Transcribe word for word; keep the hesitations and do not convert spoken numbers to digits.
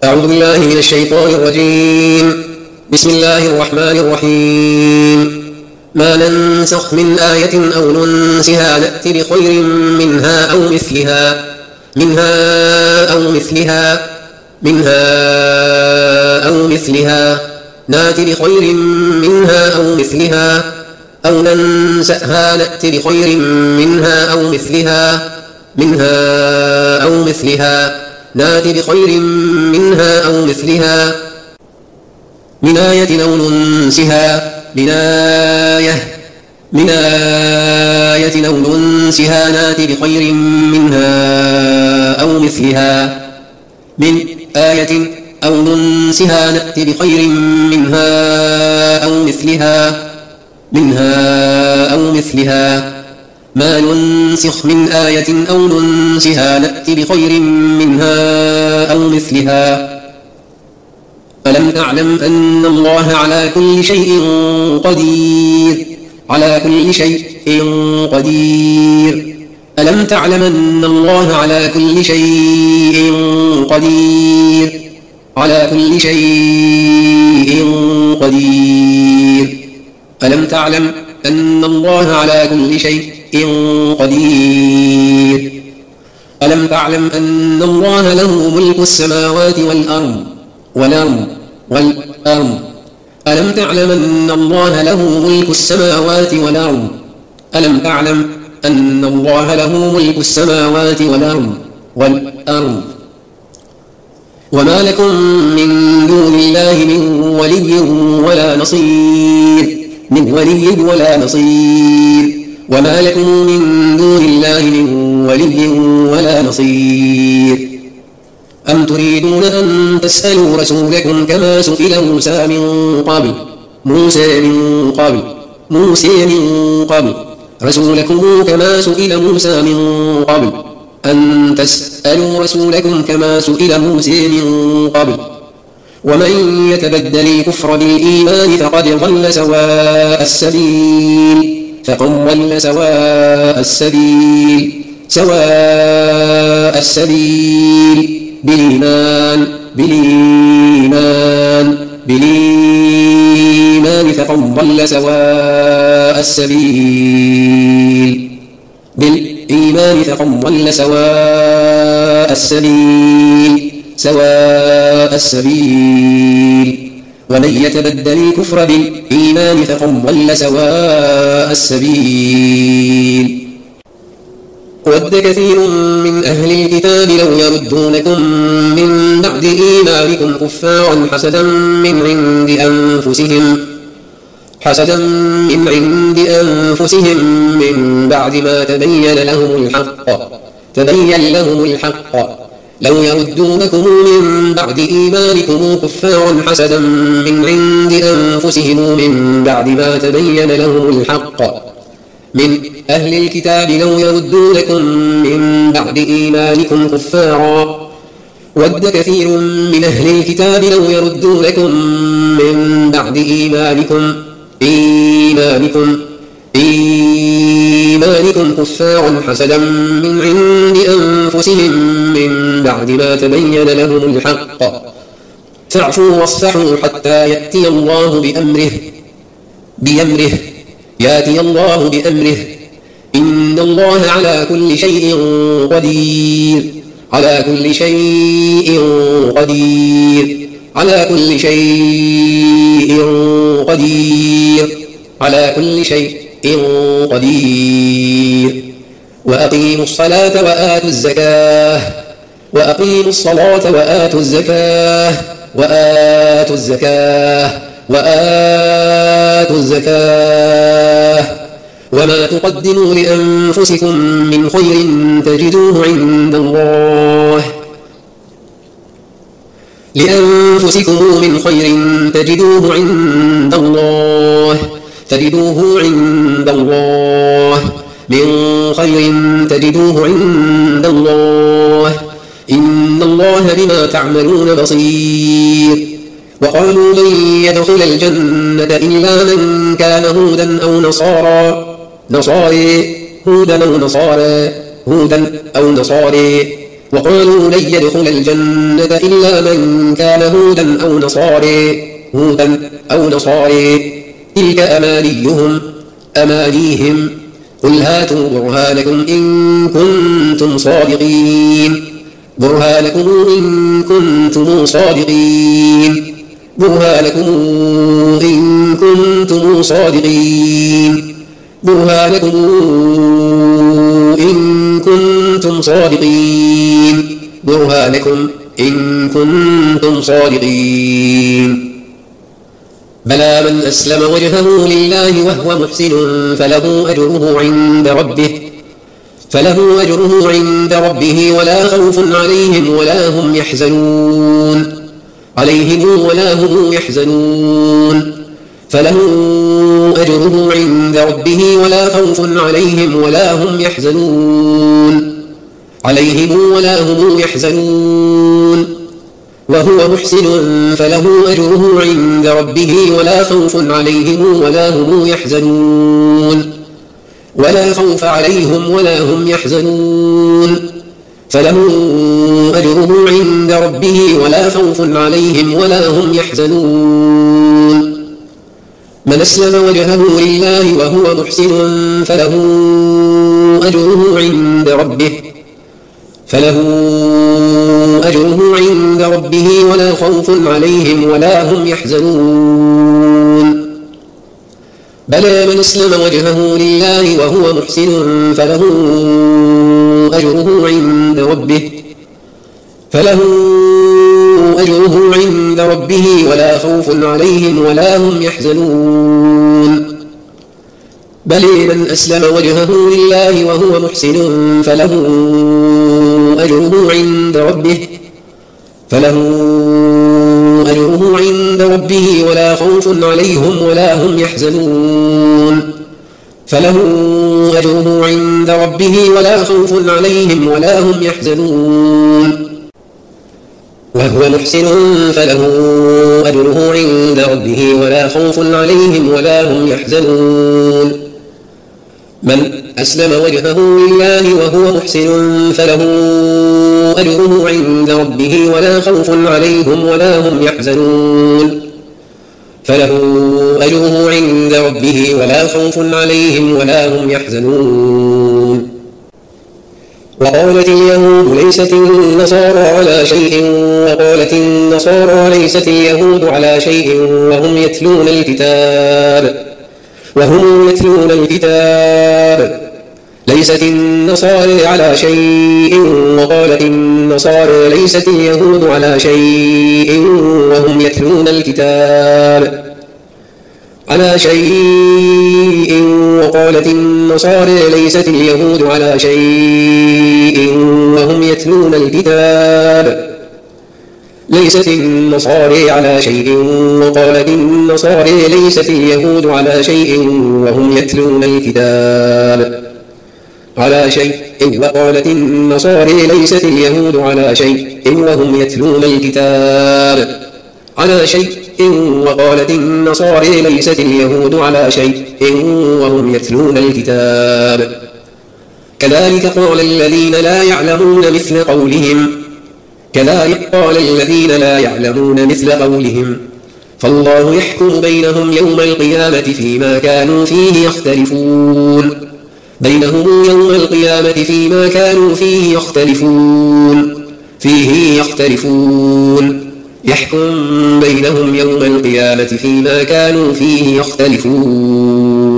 أعوذ بالله من الشيطان الرجيم. بسم الله الرحمن الرحيم. ما ننسخ من آية أو ننسها نأت بخير منها أو مثلها منها أو مثلها منها أو مثلها نأت بخير منها أو مثلها أو ننسأها نأت بخير منها أو مثلها منها أو مثلها نأت بخير منها أو مثلها من آية أو ننسها من آية من آية أو ننسها نأت بخير منها أو مثلها من آية أو ننسها نأت بخير منها أو مثلها منها أو مثلها ما ننسخ من آية أو ننسها نأت بخير منها أو مثلها ألم تعلم أن الله على كل شيء قدير على كل شيء قدير ألم تعلم أن الله على كل شيء قدير على كل شيء قدير ألم تعلم أن الله على كل شيء قدير ألم تعلم أن الله له ملك السماوات والأرض والأرض والأرض ألم تعلم أن الله له ملك السماوات والأرض ألم تعلم أن الله له ملك السماوات والأرض والأرض وما لكم من دون الله من ولي ولا نصير من ولي ولا نصير وما لكم من دون الله من ولي ولا نصير أم تريدون أن تسألوا رسولكم كما سئل موسى من قبل موسى من قبل موسى من قبل رسولكم كما سئل موسى من قبل أن تسألوا رسولكم كما سئل موسى من قبل ومن يتبدل الكفر بالإيمان فقد ضل سواء السبيل فقد ضل سواء السبيل سواء السبيل بالإيمان بالإيمان بالإيمان فقد ضل سواء السبيل بالإيمان فقد ضل سواء السبيل سواء السبيل ومن يتبدل الكفر بالإيمان فقد ضل سواء السبيل ود كثير من أهل الكتاب لو يردونكم من بعد إيمانكم كفارا حسدا من عند أنفسهم حسدا من عند أنفسهم من بعد ما تبين لهم الحق تبين لهم الحق لو يردونكم من بعد إيمانكم كفارا حسدا من عند أنفسهم من بعد ما تبين لهم الحق من أهل الكتاب لو يردونكم من بعد إيمانكم كفارا ود كثير من أهل الكتاب لو يردونكم من بعد إيمانكم إيمانكم إيمانكم كفارا حسدا من عند أنفسهم من بعد ما تبين لهم الحق فاعفوا واصفحوا حتى يأتي الله بأمره بأمره يأتي الله بأمره إن الله على كل شيء قدير على كل شيء قدير على كل شيء قدير على كل شيء قدير وأقيموا الصلاة وآتوا الزكاة وأقيموا الصلاة وآتوا الزكاة وآتوا الزكاة وآتوا الزكاة وما تقدموا لأنفسكم من خير تجدوه عند الله لأنفسكم من خير تجدوه عند الله تجدوه عند الله من خير تجدوه عند الله إن الله بما تعملون بصير وقالوا لن يدخل الجنة إلا من كان هودا أو نصارى نصاري هودا أو نصارى هودا أو نصاري وقالوا لن يدخل الجنة إلا من كان هودا أو نصاري هودا أو نصاري تلك أمانيهم أمانيهم قل هاتوا برهانكم إن كنتم صادقين برهانكم إن كنتم صادقين برهانكم إن كنتم صادقين برهانكم إن كنتم صادقين برهانكم إن كنتم صادقين بلى من أسلم وجهه لله وهو محسن فله أجره عند ربه فله أجره عند ربه ولا خوف عليهم ولا هم يحزنون عليهم ولا هم يحزنون فله أجره عند ربه ولا خوف عليهم ولا هم يحزنون عليهم ولا هم يحزنون وهو محسن فله أجره عند ربه ولا خوف عليهم ولا هم يحزنون ولا خوف عليهم ولا هم يحزنون فله أجره عند ربه ولا خوف عليهم ولا هم يحزنون من أسلم وجهه لله وهو محسن فله أجره عند ربه فله أجره عند ربه ولا خوف عليهم ولا هم يحزنون بلى من أسلم وجهه لله وهو محسن فله أجره عند ربه فله أجره عند ربه ولا خوف عليهم ولا هم يحزنون بل من أسلم وجهه لله وهو محسن فله أجره عند ربه فله أجره عند ربه ولا خوف عليهم ولا هم يحزنون فله أجره عند ربه ولا خوف عليهم ولا هم يحزنون وهو محسن فله أجره عند ربه ولا خوف عليهم ولا هم يحزنون من أسلم وجهه لله وهو محسن فله أجره عند ربه ولا خوف عليهم ولا هم يحزنون فله أجره عند ربه ولا خوف عليهم ولا هم يحزنون وقالت اليهود ليست النصارى على شيء وقالت النصارى ليست اليهود على شيء وهم يتلون الكتاب وهم يتلون الكتاب ليست النصارى على شيء وقالت النصارى ليست اليهود على شيء وهم يتلون الكتاب على شيء وقالت النصارى ليست اليهود على شيء وهم يتلون الكتاب ليست النصارى على شيء وقالت النصارى ليست اليهود على شيء وهم يتلون الكتاب على شيء وقالت النصارى ليست اليهود على شيء وهم يتلون الكتاب على شيء وقالت النصارى ليست اليهود على شيء وهم يتلون الكتاب كذلك قال الذين لا يعلمون مثل قولهم كذلك قال الذين لا يعلمون مثل قولهم فالله يحكم بينهم يوم القيامة فيما كانوا فيه يختلفون بينهم يوم القيامة فيما كانوا فيه يختلفون فيه يختلفون يحكم بينهم يوم القيامة فيما كانوا فيه يختلفون